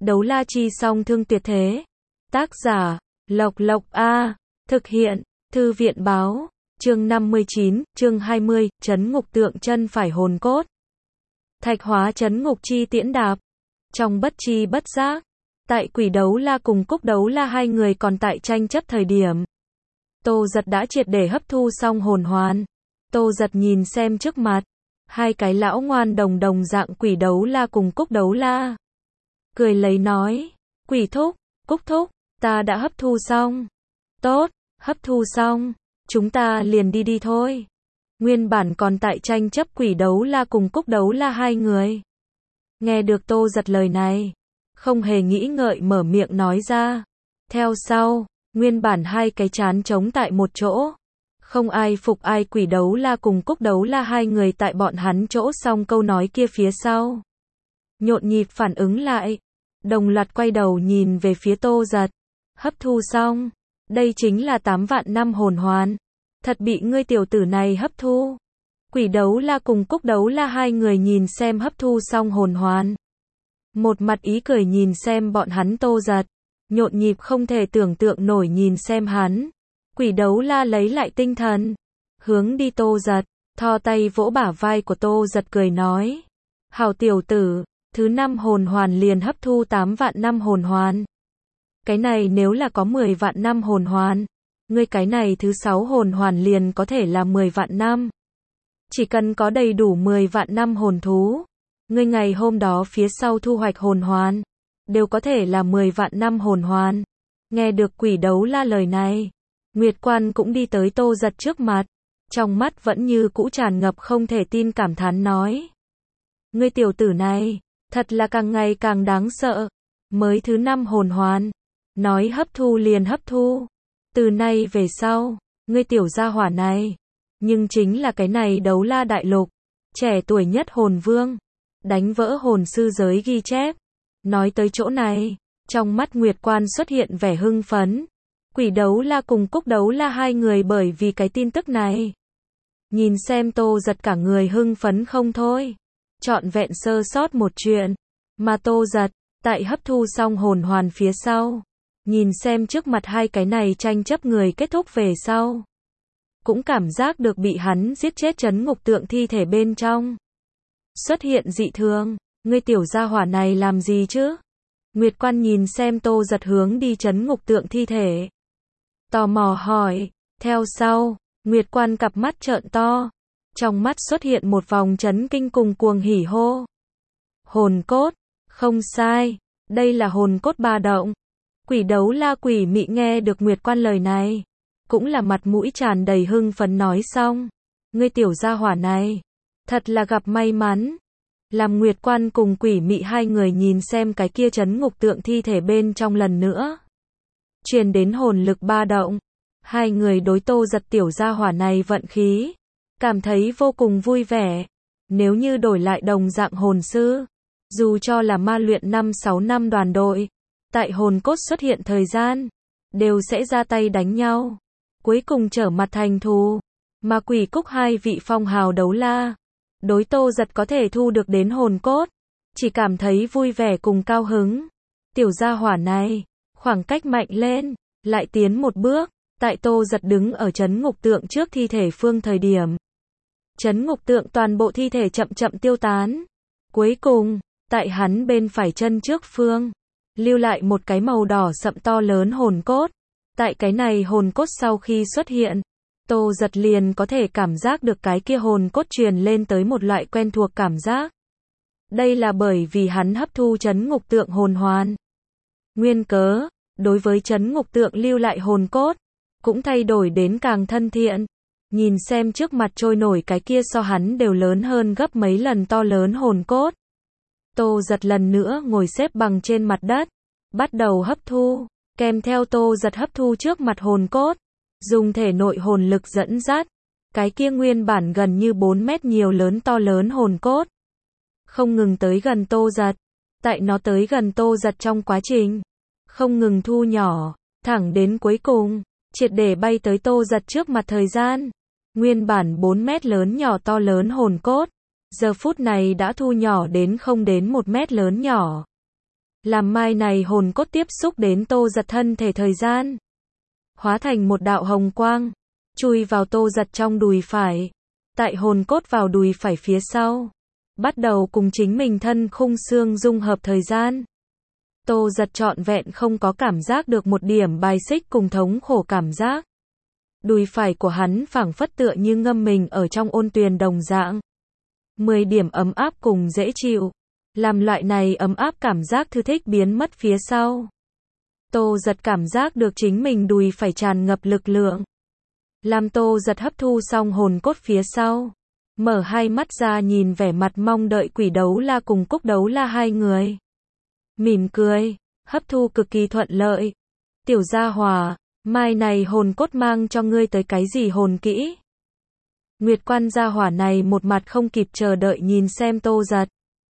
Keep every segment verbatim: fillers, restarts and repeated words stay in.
Đấu la chi song thương tuyệt thế. Tác giả, Lộc Lộc A. Thực hiện, Thư viện báo. Chương năm mươi chín, chương hai mươi, trấn ngục tượng chân phải hồn cốt. Thạch hóa trấn ngục chi tiễn đạp. Trong bất chi bất giác, tại Quỷ Đấu La cùng Cúc Đấu La hai người còn tại tranh chấp thời điểm, Tô Giật đã triệt để hấp thu xong hồn hoàn. Tô Giật nhìn xem trước mặt, hai cái lão ngoan đồng đồng dạng Quỷ Đấu La cùng Cúc Đấu La. Cười lấy nói, Quỷ thúc, Cúc thúc, ta đã hấp thu xong. Tốt, hấp thu xong, chúng ta liền đi đi thôi. Nguyên bản còn tại tranh chấp Quỷ Đấu La cùng Cúc Đấu La hai người. Nghe được Tô Giật lời này, không hề nghĩ ngợi mở miệng nói ra. Theo sau, nguyên bản hai cái chán trống tại một chỗ. Không ai phục ai. Quỷ Đấu La cùng Cúc Đấu La hai người tại bọn hắn chỗ xong câu nói kia phía sau, nhộn nhịp phản ứng lại, đồng loạt quay đầu nhìn về phía Tô Giật. Hấp thu xong, đây chính là tám vạn năm hồn hoàn, thật bị ngươi tiểu tử này hấp thu. Quỷ Đấu La cùng Cúc Đấu La hai người nhìn xem hấp thu xong hồn hoàn, một mặt ý cười nhìn xem bọn hắn. Tô Giật nhộn nhịp không thể tưởng tượng nổi nhìn xem hắn. Quỷ Đấu La lấy lại tinh thần, hướng đi Tô Giật, thò tay vỗ bả vai của Tô Giật cười nói, hảo tiểu tử, thứ năm hồn hoàn liền hấp thu tám vạn năm hồn hoàn. Cái này nếu là có mười vạn năm hồn hoàn, ngươi cái này thứ sáu hồn hoàn liền có thể là mười vạn năm. Chỉ cần có đầy đủ mười vạn năm hồn thú, ngươi ngày hôm đó phía sau thu hoạch hồn hoàn, đều có thể là mười vạn năm hồn hoàn. Nghe được Quỷ Đấu La lời này, Nguyệt Quan cũng đi tới Tô Giật trước mặt, trong mắt vẫn như cũ tràn ngập không thể tin cảm thán nói, ngươi tiểu tử này, thật là càng ngày càng đáng sợ. Mới thứ năm hồn hoàn, nói hấp thu liền hấp thu. Từ nay về sau, ngươi tiểu gia hỏa này, nhưng chính là cái này Đấu La đại lục trẻ tuổi nhất hồn vương, đánh vỡ hồn sư giới ghi chép. Nói tới chỗ này, trong mắt Nguyệt Quan xuất hiện vẻ hưng phấn. Quỷ Đấu La cùng Cúc Đấu La hai người bởi vì cái tin tức này, nhìn xem Tô Giật cả người hưng phấn không thôi, trọn vẹn sơ sót một chuyện. Mà Tô Giật, tại hấp thu xong hồn hoàn phía sau, nhìn xem trước mặt hai cái này tranh chấp người kết thúc về sau, cũng cảm giác được bị hắn giết chết trấn ngục tượng thi thể bên trong xuất hiện dị thường. Ngươi tiểu gia hỏa này làm gì chứ? Nguyệt Quan nhìn xem Tô Giật hướng đi trấn ngục tượng thi thể, tò mò hỏi. Theo sau, Nguyệt Quan cặp mắt trợn to, trong mắt xuất hiện một vòng chấn kinh cùng cuồng hỉ hô. Hồn cốt, không sai, đây là hồn cốt ba động. Quỷ Đấu La Quỷ Mị nghe được Nguyệt Quan lời này, cũng là mặt mũi tràn đầy hưng phấn nói xong, ngươi tiểu gia hỏa này, thật là gặp may mắn. Làm Nguyệt Quan cùng Quỷ Mị hai người nhìn xem cái kia trấn ngục tượng thi thể bên trong lần nữa truyền đến hồn lực ba động, hai người đối Tô Giật tiểu gia hỏa này vận khí cảm thấy vô cùng vui vẻ. Nếu như đổi lại đồng dạng hồn sư, dù cho là ma luyện năm sáu năm đoàn đội, tại hồn cốt xuất hiện thời gian, đều sẽ ra tay đánh nhau, cuối cùng trở mặt thành thù. Mà Quỷ Cúc hai vị phong hào đấu la, đối Tô Giật có thể thu được đến hồn cốt, chỉ cảm thấy vui vẻ cùng cao hứng. Tiểu gia hỏa này, khoảng cách mạnh lên, lại tiến một bước. Tại Tô Giật đứng ở trấn ngục tượng trước thi thể phương thời điểm, trấn ngục tượng toàn bộ thi thể chậm chậm tiêu tán. Cuối cùng, tại hắn bên phải chân trước phương, lưu lại một cái màu đỏ sậm to lớn hồn cốt. Tại cái này hồn cốt sau khi xuất hiện, Tô Giật liền có thể cảm giác được cái kia hồn cốt truyền lên tới một loại quen thuộc cảm giác. Đây là bởi vì hắn hấp thu trấn ngục tượng hồn hoàn nguyên cớ, đối với trấn ngục tượng lưu lại hồn cốt, cũng thay đổi đến càng thân thiện. Nhìn xem trước mặt trôi nổi cái kia so hắn đều lớn hơn gấp mấy lần to lớn hồn cốt, Tô Giật lần nữa ngồi xếp bằng trên mặt đất, bắt đầu hấp thu. Kèm theo Tô Giật hấp thu trước mặt hồn cốt, dùng thể nội hồn lực dẫn dắt, cái kia nguyên bản gần như bốn mét nhiều lớn to lớn hồn cốt, không ngừng tới gần Tô Giật. Tại nó tới gần Tô Giật trong quá trình, không ngừng thu nhỏ, thẳng đến cuối cùng, triệt để bay tới Tô Giật trước mặt thời gian. Nguyên bản bốn mét lớn nhỏ to lớn hồn cốt, giờ phút này đã thu nhỏ đến không đến một mét lớn nhỏ. làm mai này hồn cốt tiếp xúc đến Tô Giật thân thể thời gian, hóa thành một đạo hồng quang, chui vào Tô Giật trong đùi phải. Tại hồn cốt vào đùi phải phía sau, bắt đầu cùng chính mình thân khung xương dung hợp thời gian. Tô Giật trọn vẹn không có cảm giác được một điểm bài xích cùng thống khổ cảm giác. Đùi phải của hắn phảng phất tựa như ngâm mình ở trong ôn tuyền đồng dạng. mười điểm ấm áp cùng dễ chịu. Làm loại này ấm áp cảm giác thư thích biến mất phía sau. Tô Giật cảm giác được chính mình đùi phải tràn ngập lực lượng. Làm Tô Giật hấp thu xong hồn cốt phía sau. Mở hai mắt ra nhìn vẻ mặt mong đợi Quỷ Đấu La cùng Cúc Đấu La hai người. Mỉm cười, hấp thu cực kỳ thuận lợi. Tiểu gia hỏa, mai này hồn cốt mang cho ngươi tới cái gì hồn kỹ? Nguyệt Quan gia hỏa này một mặt không kịp chờ đợi nhìn xem Tô Giật.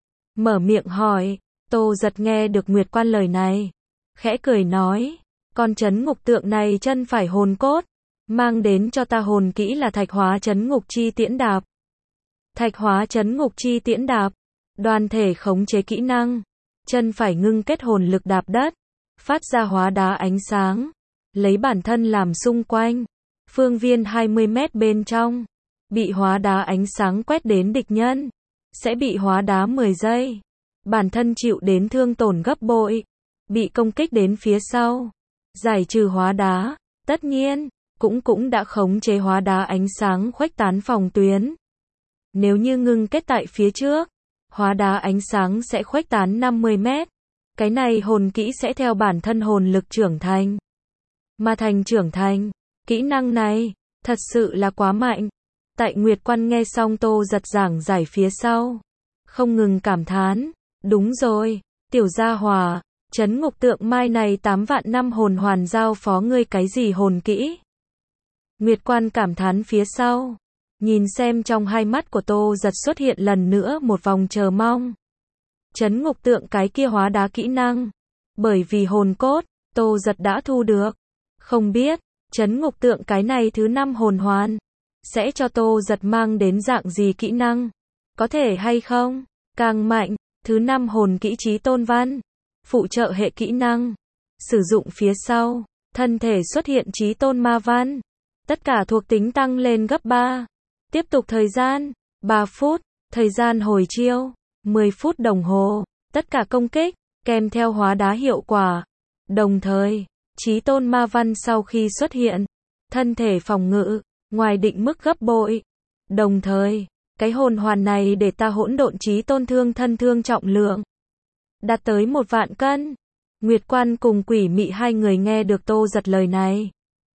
Mở miệng hỏi, Tô Giật nghe được Nguyệt Quan lời này. Khẽ cười nói, con trấn ngục tượng này chân phải hồn cốt. Mang đến cho ta hồn kỹ là thạch hóa trấn ngục chi tiễn đạp. Thạch hóa trấn ngục chi tiễn đạp. Đoàn thể khống chế kỹ năng. Chân phải ngưng kết hồn lực đạp đất. Phát ra hóa đá ánh sáng. Lấy bản thân làm xung quanh. Phương viên hai mươi mét bên trong. Bị hóa đá ánh sáng quét đến địch nhân. Sẽ bị hóa đá mười giây. Bản thân chịu đến thương tổn gấp bội. Bị công kích đến phía sau. Giải trừ hóa đá. Tất nhiên, cũng cũng đã khống chế hóa đá ánh sáng khuếch tán phòng tuyến. Nếu như ngưng kết tại phía trước, hóa đá ánh sáng sẽ khuếch tán năm mươi mét. Cái này hồn kỹ sẽ theo bản thân hồn lực trưởng thành. Mà thành trưởng thành, kỹ năng này, thật sự là quá mạnh. Tại Nguyệt Quan nghe xong Tô Giật giảng giải phía sau. Không ngừng cảm thán, đúng rồi, tiểu gia hỏa, trấn ngục tượng mai này tám vạn năm hồn hoàn giao phó ngươi cái gì hồn kỹ? Nguyệt Quan cảm thán phía sau. Nhìn xem trong hai mắt của Tô Giật xuất hiện lần nữa một vòng chờ mong. Trấn ngục tượng cái kia hóa đá kỹ năng. Bởi vì hồn cốt, Tô Giật đã thu được. Không biết, trấn ngục tượng cái này thứ năm hồn hoàn. Sẽ cho Tô Giật mang đến dạng gì kỹ năng? Có thể hay không? Càng mạnh, thứ năm hồn kỹ Chí Tôn Văn. Phụ trợ hệ kỹ năng. Sử dụng phía sau, thân thể xuất hiện Chí Tôn Ma Văn. Tất cả thuộc tính tăng lên gấp ba. Tiếp tục thời gian, ba phút. Thời gian hồi chiêu, mười phút đồng hồ. Tất cả công kích, kèm theo hóa đá hiệu quả. Đồng thời, Chí Tôn Ma Văn sau khi xuất hiện, thân thể phòng ngự, ngoài định mức gấp bội. Đồng thời, cái hồn hoàn này để ta hỗn độn Chí Tôn thương thân thương trọng lượng. Đạt tới một vạn cân. Nguyệt Quan cùng Quỷ Mị hai người nghe được Tô Giật lời này.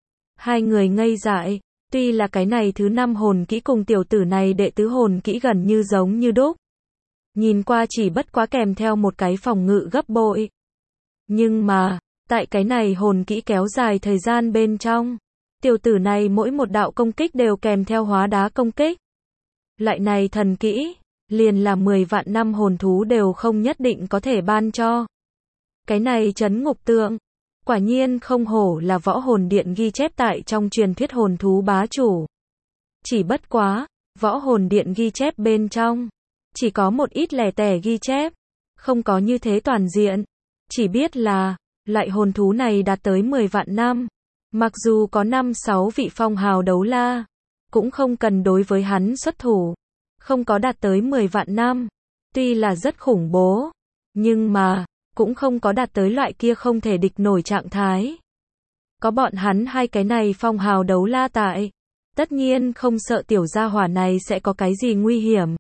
Hai người ngây dại, tuy là cái này thứ năm hồn kỹ cùng tiểu tử này đệ tứ hồn kỹ gần như giống như đúc. Nhìn qua chỉ bất quá kèm theo một cái phòng ngự gấp bội. Nhưng mà, tại cái này hồn kỹ kéo dài thời gian bên trong, tiểu tử này mỗi một đạo công kích đều kèm theo hóa đá công kích. Lại này thần kỹ, liền là mười vạn năm hồn thú đều không nhất định có thể ban cho. Cái này trấn ngục tượng, quả nhiên không hổ là võ hồn điện ghi chép tại trong truyền thuyết hồn thú bá chủ. Chỉ bất quá, võ hồn điện ghi chép bên trong, chỉ có một ít lẻ tẻ ghi chép, không có như thế toàn diện. Chỉ biết là, loại hồn thú này đạt tới mười vạn năm. Mặc dù có năm sáu vị phong hào đấu la, cũng không cần đối với hắn xuất thủ. Không có đạt tới mười vạn năm. Tuy là rất khủng bố, nhưng mà, cũng không có đạt tới loại kia không thể địch nổi trạng thái. Có bọn hắn hai cái này phong hào đấu la tại. Tất nhiên không sợ tiểu gia hỏa này sẽ có cái gì nguy hiểm.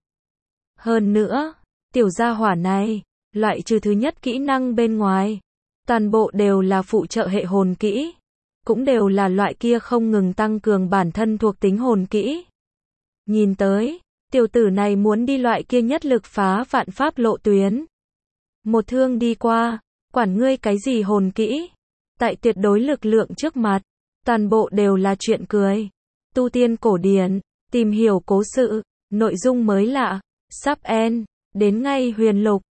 Hơn nữa, tiểu gia hỏa này, loại trừ thứ nhất kỹ năng bên ngoài, toàn bộ đều là phụ trợ hệ hồn kỹ. Cũng đều là loại kia không ngừng tăng cường bản thân thuộc tính hồn kỹ. Nhìn tới, tiểu tử này muốn đi loại kia nhất lực phá vạn pháp lộ tuyến. Một thương đi qua, quản ngươi cái gì hồn kỹ. Tại tuyệt đối lực lượng trước mặt, toàn bộ đều là chuyện cười. Tu tiên cổ điển, tìm hiểu cố sự, nội dung mới lạ, sắp end, đến ngay huyền lục.